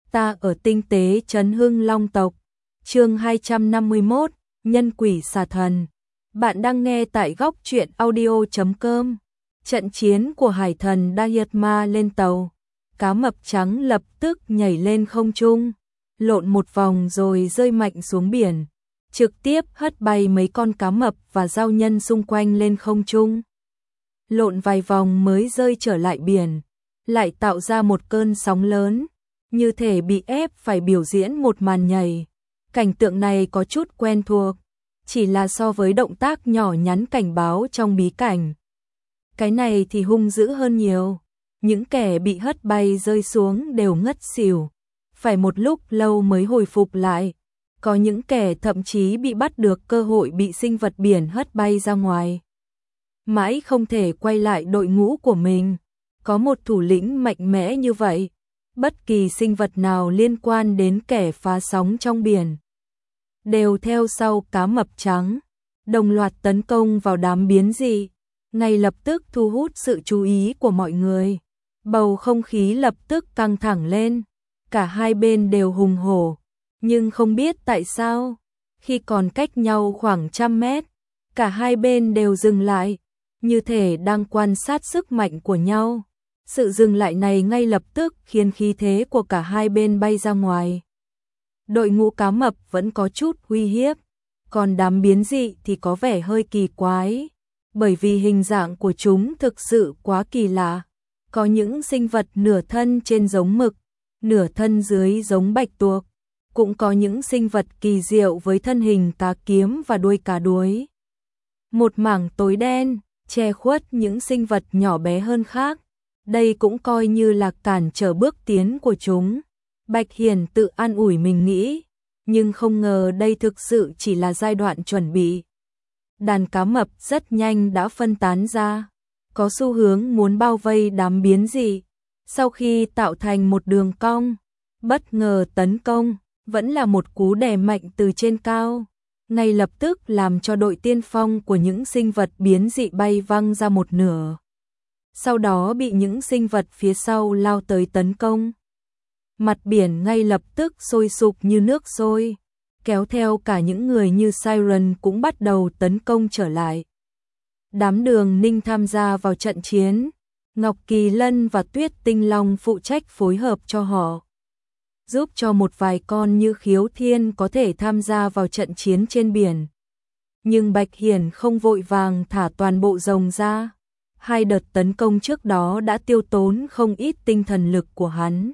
Ta ở tinh tế trấn Hưng Long tộc. Chương 251, Nhân quỷ xà thần. Bạn đang nghe tại góc truyện audio.com. Trận chiến của hải thần Dayatma lên tàu. Cá mập trắng lập tức nhảy lên không trung, lộn một vòng rồi rơi mạnh xuống biển, trực tiếp hất bay mấy con cá mập và giao nhân xung quanh lên không trung. Lộn vài vòng mới rơi trở lại biển, lại tạo ra một cơn sóng lớn, như thể bị ép phải biểu diễn một màn nhảy. Cảnh tượng này có chút quen thuộc, chỉ là so với động tác nhỏ nhắn cảnh báo trong bí cảnh, cái này thì hung dữ hơn nhiều. Những kẻ bị hất bay rơi xuống đều ngất xỉu, phải một lúc lâu mới hồi phục lại. Có những kẻ thậm chí bị bắt được cơ hội bị sinh vật biển hất bay ra ngoài, mãi không thể quay lại đội ngũ của mình. Có một thủ lĩnh mạnh mẽ như vậy, bất kỳ sinh vật nào liên quan đến kẻ phá sóng trong biển đều theo sau cá mập trắng, đồng loạt tấn công vào đám biến dị, ngay lập tức thu hút sự chú ý của mọi người. Bầu không khí lập tức căng thẳng lên, cả hai bên đều hùng hổ, nhưng không biết tại sao, khi còn cách nhau khoảng 100 mét, cả hai bên đều dừng lại, như thể đang quan sát sức mạnh của nhau. Sự dừng lại này ngay lập tức khiến khí thế của cả hai bên bay ra ngoài. Đội ngũ cá mập vẫn có chút uy hiếp, còn đám biến dị thì có vẻ hơi kỳ quái, bởi vì hình dạng của chúng thực sự quá kỳ lạ. Có những sinh vật nửa thân trên giống mực, nửa thân dưới giống bạch tuộc, cũng có những sinh vật kỳ diệu với thân hình cá kiếm và đuôi cá đuối. Một mảng tối đen che khuất những sinh vật nhỏ bé hơn khác, đây cũng coi như là cản trở bước tiến của chúng. Bạch Hiền tự an ủi mình nghĩ, nhưng không ngờ đây thực sự chỉ là giai đoạn chuẩn bị. Đàn cá mập rất nhanh đã phân tán ra, có xu hướng muốn bao vây đám biến dị. Sau khi tạo thành một đường cong, bất ngờ tấn công, vẫn là một cú đè mạnh từ trên cao, ngay lập tức làm cho đội tiên phong của những sinh vật biến dị bay văng ra một nửa. Sau đó bị những sinh vật phía sau lao tới tấn công. Mặt biển ngay lập tức sôi sục như nước sôi, kéo theo cả những người như Siren cũng bắt đầu tấn công trở lại. Đám Đường Ninh tham gia vào trận chiến, Ngọc Kỳ Lân và Tuyết Tinh Long phụ trách phối hợp cho họ, giúp cho một vài con như Khiếu Thiên có thể tham gia vào trận chiến trên biển. Nhưng Bạch Hiển không vội vàng thả toàn bộ rồng ra, hai đợt tấn công trước đó đã tiêu tốn không ít tinh thần lực của hắn.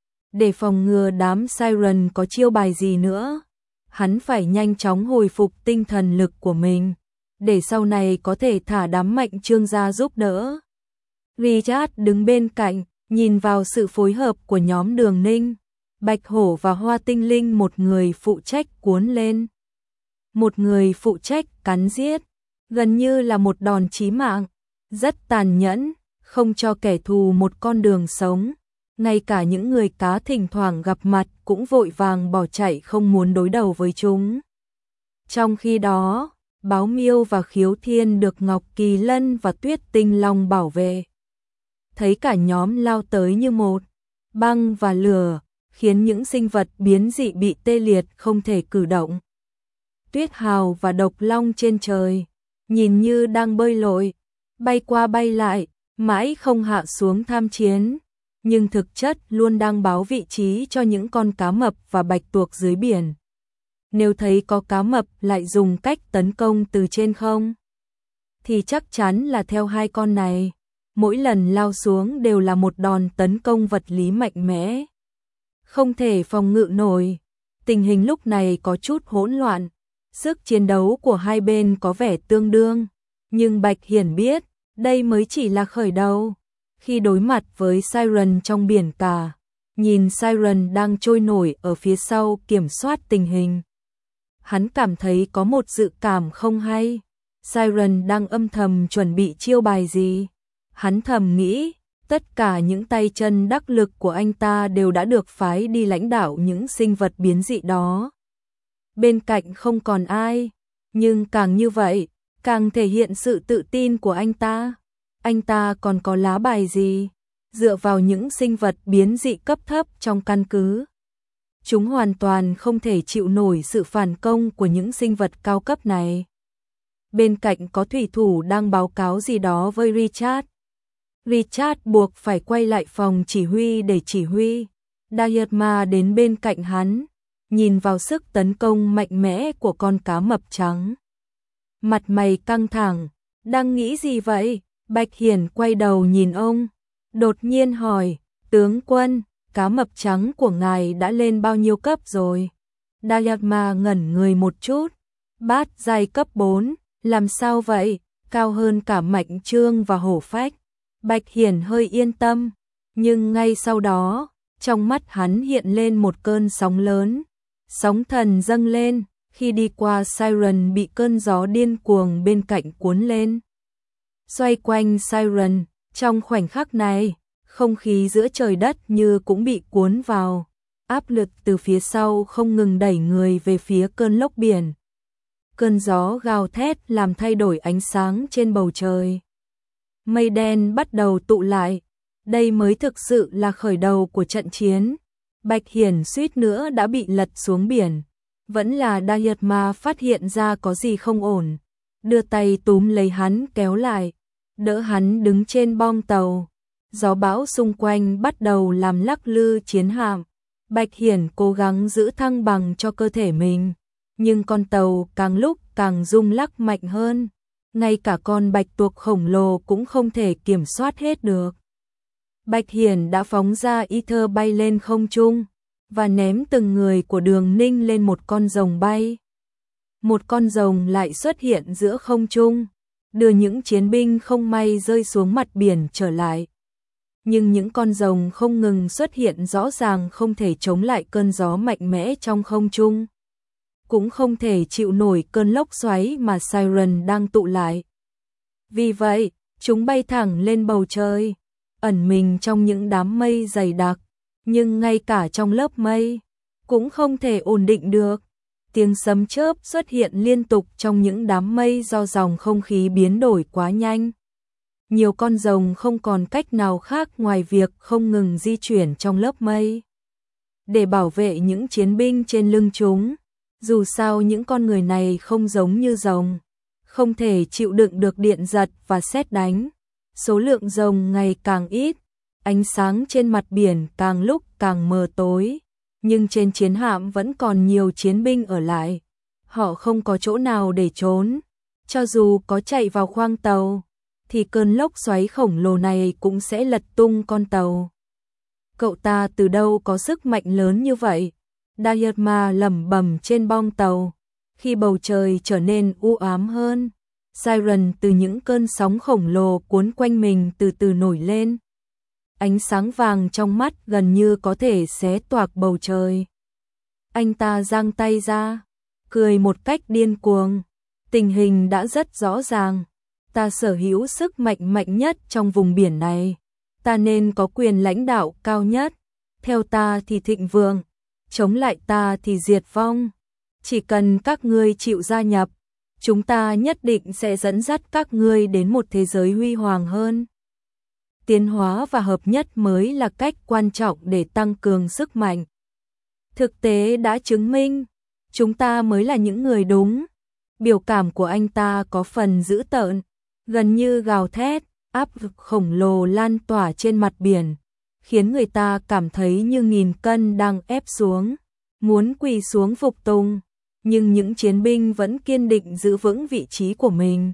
Để phòng ngừa đám Siren có chiêu bài gì nữa, hắn phải nhanh chóng hồi phục tinh thần lực của mình, để sau này có thể thả đám Mạnh Trương ra giúp đỡ. Richard đứng bên cạnh, nhìn vào sự phối hợp của nhóm Đường Ninh. Bạch Hổ và Hoa Tinh Linh một người phụ trách cuốn lên, một người phụ trách cắn giết, gần như là một đòn chí mạng, rất tàn nhẫn, không cho kẻ thù một con đường sống. Ngay cả những người cá thỉnh thoảng gặp mặt cũng vội vàng bỏ chạy không muốn đối đầu với chúng. Trong khi đó, Báo Miêu và Khiếu Thiên được Ngọc Kỳ Lân và Tuyết Tinh Long bảo vệ. Thấy cả nhóm lao tới như một, băng và lửa, khiến những sinh vật biến dị bị tê liệt không thể cử động. Tuyết Hào và Độc Long trên trời, nhìn như đang bơi lội, bay qua bay lại, mãi không hạ xuống tham chiến, nhưng thực chất luôn đang báo vị trí cho những con cá mập và bạch tuộc dưới biển. Nếu thấy có cá mập lại dùng cách tấn công từ trên không, thì chắc chắn là theo hai con này. Mỗi lần lao xuống đều là một đòn tấn công vật lý mạnh mẽ, không thể phòng ngự nổi. Tình hình lúc này có chút hỗn loạn, sức chiến đấu của hai bên có vẻ tương đương, nhưng Bạch Hiển biết, đây mới chỉ là khởi đầu. Khi đối mặt với Siren trong biển cả, nhìn Siren đang trôi nổi ở phía sau kiểm soát tình hình, hắn cảm thấy có một dự cảm không hay. Siren đang âm thầm chuẩn bị chiêu bài gì? Hắn thầm nghĩ, tất cả những tay chân đắc lực của anh ta đều đã được phái đi lãnh đạo những sinh vật biến dị đó. Bên cạnh không còn ai, nhưng càng như vậy, càng thể hiện sự tự tin của anh ta. Anh ta còn có lá bài gì? Dựa vào những sinh vật biến dị cấp thấp trong căn cứ, Chúng hoàn toàn không thể chịu nổi sự phản công của những sinh vật cao cấp này. Bên cạnh có thủy thủ đang báo cáo gì đó với Richard. Richard buộc phải quay lại phòng chỉ huy để chỉ huy. Dietmar đến bên cạnh hắn, nhìn vào sức tấn công mạnh mẽ của con cá mập trắng. Mặt mày căng thẳng, đang nghĩ gì vậy? Bạch Hiển quay đầu nhìn ông, đột nhiên hỏi, tướng quân, cá mập trắng của ngài đã lên bao nhiêu cấp rồi? Dietmar ngẩn người một chút, bát giai cấp 4, làm sao vậy? Cao hơn cả Mạnh Trương và Hổ Phách. Bạch Hiển hơi yên tâm, nhưng ngay sau đó, trong mắt hắn hiện lên một cơn sóng lớn. Sóng thần dâng lên, khi đi qua Siren bị cơn gió điên cuồng bên cạnh cuốn lên. Xoay quanh Siren, trong khoảnh khắc này, không khí giữa trời đất như cũng bị cuốn vào. Áp lực từ phía sau không ngừng đẩy người về phía cơn lốc biển. Cơn gió gào thét làm thay đổi ánh sáng trên bầu trời. Mây đen bắt đầu tụ lại. Đây mới thực sự là khởi đầu của trận chiến. Bạch Hiển suýt nữa đã bị lật xuống biển. Vẫn là Dietmar phát hiện ra có gì không ổn. Đưa tay túm lấy hắn kéo lại. Đỡ hắn đứng trên bong tàu. Gió bão xung quanh bắt đầu làm lắc lư chiến hạm. Bạch Hiển cố gắng giữ thăng bằng cho cơ thể mình. Nhưng con tàu càng lúc càng rung lắc mạnh hơn. Ngay cả con bạch tuộc khổng lồ cũng không thể kiểm soát hết được. Bạch Hiển đã phóng ra Ether bay lên không trung và ném từng người của Đường Ninh lên một con rồng bay. Một con rồng lại xuất hiện giữa không trung, đưa những chiến binh không may rơi xuống mặt biển trở lại. Nhưng những con rồng không ngừng xuất hiện rõ ràng không thể chống lại cơn gió mạnh mẽ trong không trung. Cũng không thể chịu nổi cơn lốc xoáy mà Siren đang tụ lại. Vì vậy, chúng bay thẳng lên bầu trời, ẩn mình trong những đám mây dày đặc, nhưng ngay cả trong lớp mây, cũng không thể ổn định được. Tiếng sấm chớp xuất hiện liên tục trong những đám mây do dòng không khí biến đổi quá nhanh. Nhiều con rồng không còn cách nào khác ngoài việc không ngừng di chuyển trong lớp mây để bảo vệ những chiến binh trên lưng chúng. Dù sao những con người này không giống như rồng, không thể chịu đựng được điện giật và sét đánh. Số lượng rồng ngày càng ít, ánh sáng trên mặt biển càng lúc càng mờ tối, nhưng trên chiến hạm vẫn còn nhiều chiến binh ở lại. Họ không có chỗ nào để trốn, cho dù có chạy vào khoang tàu, thì cơn lốc xoáy khổng lồ này cũng sẽ lật tung con tàu. Cậu ta từ đâu có sức mạnh lớn như vậy? Dietmar lẩm bẩm trên bong tàu, khi bầu trời trở nên u ám hơn. Siren từ những cơn sóng khổng lồ cuốn quanh mình từ từ nổi lên. Ánh sáng vàng trong mắt gần như có thể xé toạc bầu trời. Anh ta giang tay ra, cười một cách điên cuồng. Tình hình đã rất rõ ràng. Ta sở hữu sức mạnh mạnh nhất trong vùng biển này. Ta nên có quyền lãnh đạo cao nhất. Theo ta thì thịnh vượng, chống lại ta thì diệt vong. Chỉ cần các ngươi chịu gia nhập, chúng ta nhất định sẽ dẫn dắt các ngươi đến một thế giới huy hoàng hơn. Tiến hóa và hợp nhất mới là cách quan trọng để tăng cường sức mạnh. Thực tế đã chứng minh, chúng ta mới là những người đúng. Biểu cảm của anh ta có phần dữ tợn, gần như gào thét, áp lực khổng lồ lan tỏa trên mặt biển, khiến người ta cảm thấy như nghìn cân đang ép xuống, muốn quỳ xuống phục tùng. Nhưng những chiến binh vẫn kiên định giữ vững vị trí của mình.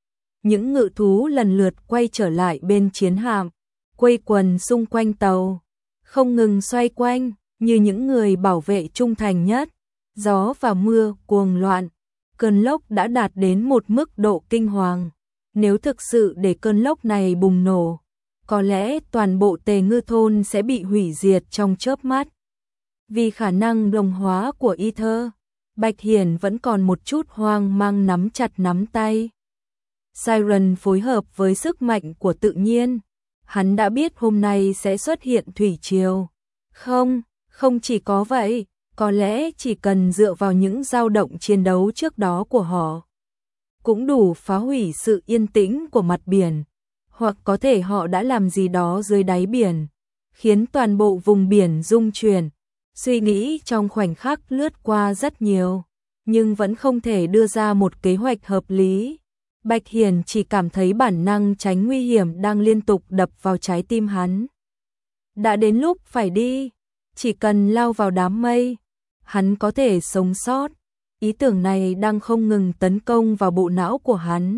Những ngự thú lần lượt quay trở lại bên chiến hạm, quây quần xung quanh tàu, không ngừng xoay quanh, như những người bảo vệ trung thành nhất. Gió và mưa cuồng loạn, cơn lốc đã đạt đến một mức độ kinh hoàng. Nếu thực sự để cơn lốc này bùng nổ, có lẽ toàn bộ Tề Ngư thôn sẽ bị hủy diệt trong chớp mắt. Vì khả năng đồng hóa của Ether, Bạch Hiển vẫn còn một chút hoang mang nắm chặt nắm tay. Siren phối hợp với sức mạnh của tự nhiên. Hắn đã biết hôm nay sẽ xuất hiện thủy triều. Không chỉ có vậy, có lẽ chỉ cần dựa vào những dao động chiến đấu trước đó của họ, cũng đủ phá hủy sự yên tĩnh của mặt biển. Hoặc có thể họ đã làm gì đó dưới đáy biển, khiến toàn bộ vùng biển rung chuyển. Suy nghĩ trong khoảnh khắc lướt qua rất nhiều, nhưng vẫn không thể đưa ra một kế hoạch hợp lý. Bạch Hiển chỉ cảm thấy bản năng tránh nguy hiểm đang liên tục đập vào trái tim hắn. Đã đến lúc phải đi, chỉ cần lao vào đám mây, hắn có thể sống sót. Ý tưởng này đang không ngừng tấn công vào bộ não của hắn,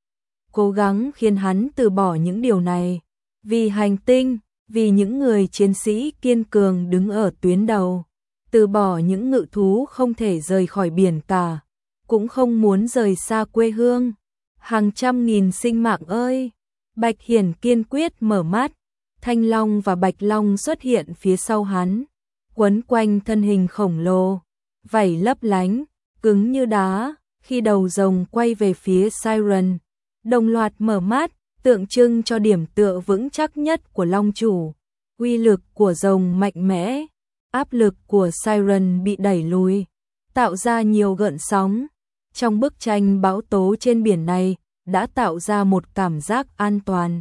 cố gắng khiến hắn từ bỏ những điều này. Vì hành tinh, vì những người chiến sĩ kiên cường đứng ở tuyến đầu, từ bỏ những ngự thú không thể rời khỏi biển cả, cũng không muốn rời xa quê hương. Hàng trăm nghìn sinh mạng ơi! Bạch Hiển kiên quyết mở mắt, Thanh Long và Bạch Long xuất hiện phía sau hắn, quấn quanh thân hình khổng lồ, vảy lấp lánh, cứng như đá. Khi đầu rồng quay về phía Siren, đồng loạt mở mắt, tượng trưng cho điểm tựa vững chắc nhất của Long chủ. Uy lực của rồng mạnh mẽ, áp lực của Siren bị đẩy lùi, tạo ra nhiều gợn sóng. Trong bức tranh bão tố trên biển này, đã tạo ra một cảm giác an toàn.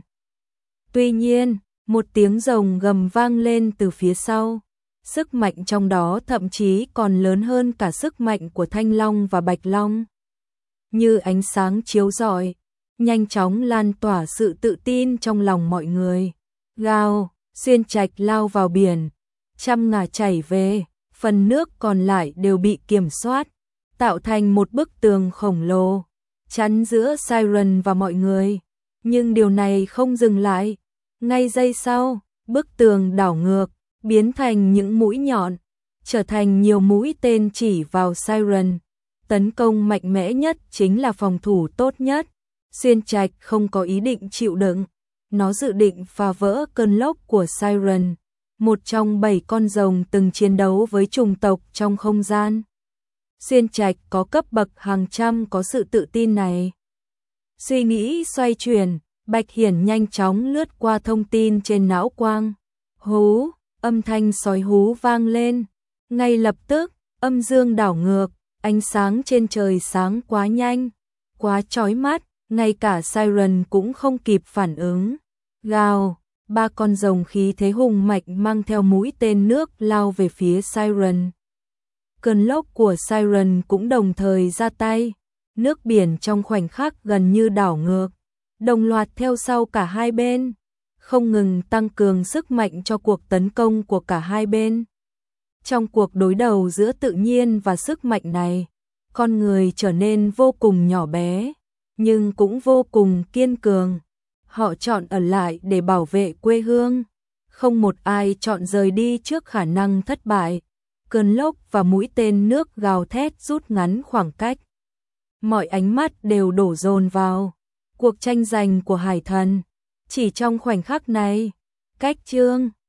Tuy nhiên, một tiếng rồng gầm vang lên từ phía sau. Sức mạnh trong đó thậm chí còn lớn hơn cả sức mạnh của Thanh Long và Bạch Long. Như ánh sáng chiếu rọi, nhanh chóng lan tỏa sự tự tin trong lòng mọi người. Gào, Xuyên Trạch lao vào biển, trăm ngà chảy về, phần nước còn lại đều bị kiểm soát, tạo thành một bức tường khổng lồ, chắn giữa Siren và mọi người. Nhưng điều này không dừng lại. Ngay giây sau, bức tường đảo ngược, biến thành những mũi nhọn, trở thành nhiều mũi tên chỉ vào Siren. Tấn công mạnh mẽ nhất chính là phòng thủ tốt nhất. Xuyên Trạch không có ý định chịu đựng, nó dự định phá vỡ cơn lốc của Siren, một trong 7 con rồng từng chiến đấu với chủng tộc trong không gian. Xuyên Trạch có cấp bậc hàng trăm có sự tự tin này. Suy nghĩ xoay chuyển, Bạch Hiển nhanh chóng lướt qua thông tin trên não quang. Hú, âm thanh sói hú vang lên. Ngay lập tức, âm dương đảo ngược, ánh sáng trên trời sáng quá nhanh, quá chói mắt, ngay cả Siren cũng không kịp phản ứng. Gào, 3 con rồng khí thế hùng mạnh mang theo mũi tên nước lao về phía Siren. Cơn lốc của Siren cũng đồng thời ra tay. Nước biển trong khoảnh khắc gần như đảo ngược, đồng loạt theo sau cả hai bên, không ngừng tăng cường sức mạnh cho cuộc tấn công của cả hai bên. Trong cuộc đối đầu giữa tự nhiên và sức mạnh này, con người trở nên vô cùng nhỏ bé, nhưng cũng vô cùng kiên cường. Họ chọn ở lại để bảo vệ quê hương, không một ai chọn rời đi trước khả năng thất bại. Cơn lốc và mũi tên nước gào thét rút ngắn khoảng cách. Mọi ánh mắt đều đổ dồn vào cuộc tranh giành của hải thần. Chỉ trong khoảnh khắc này, cách chương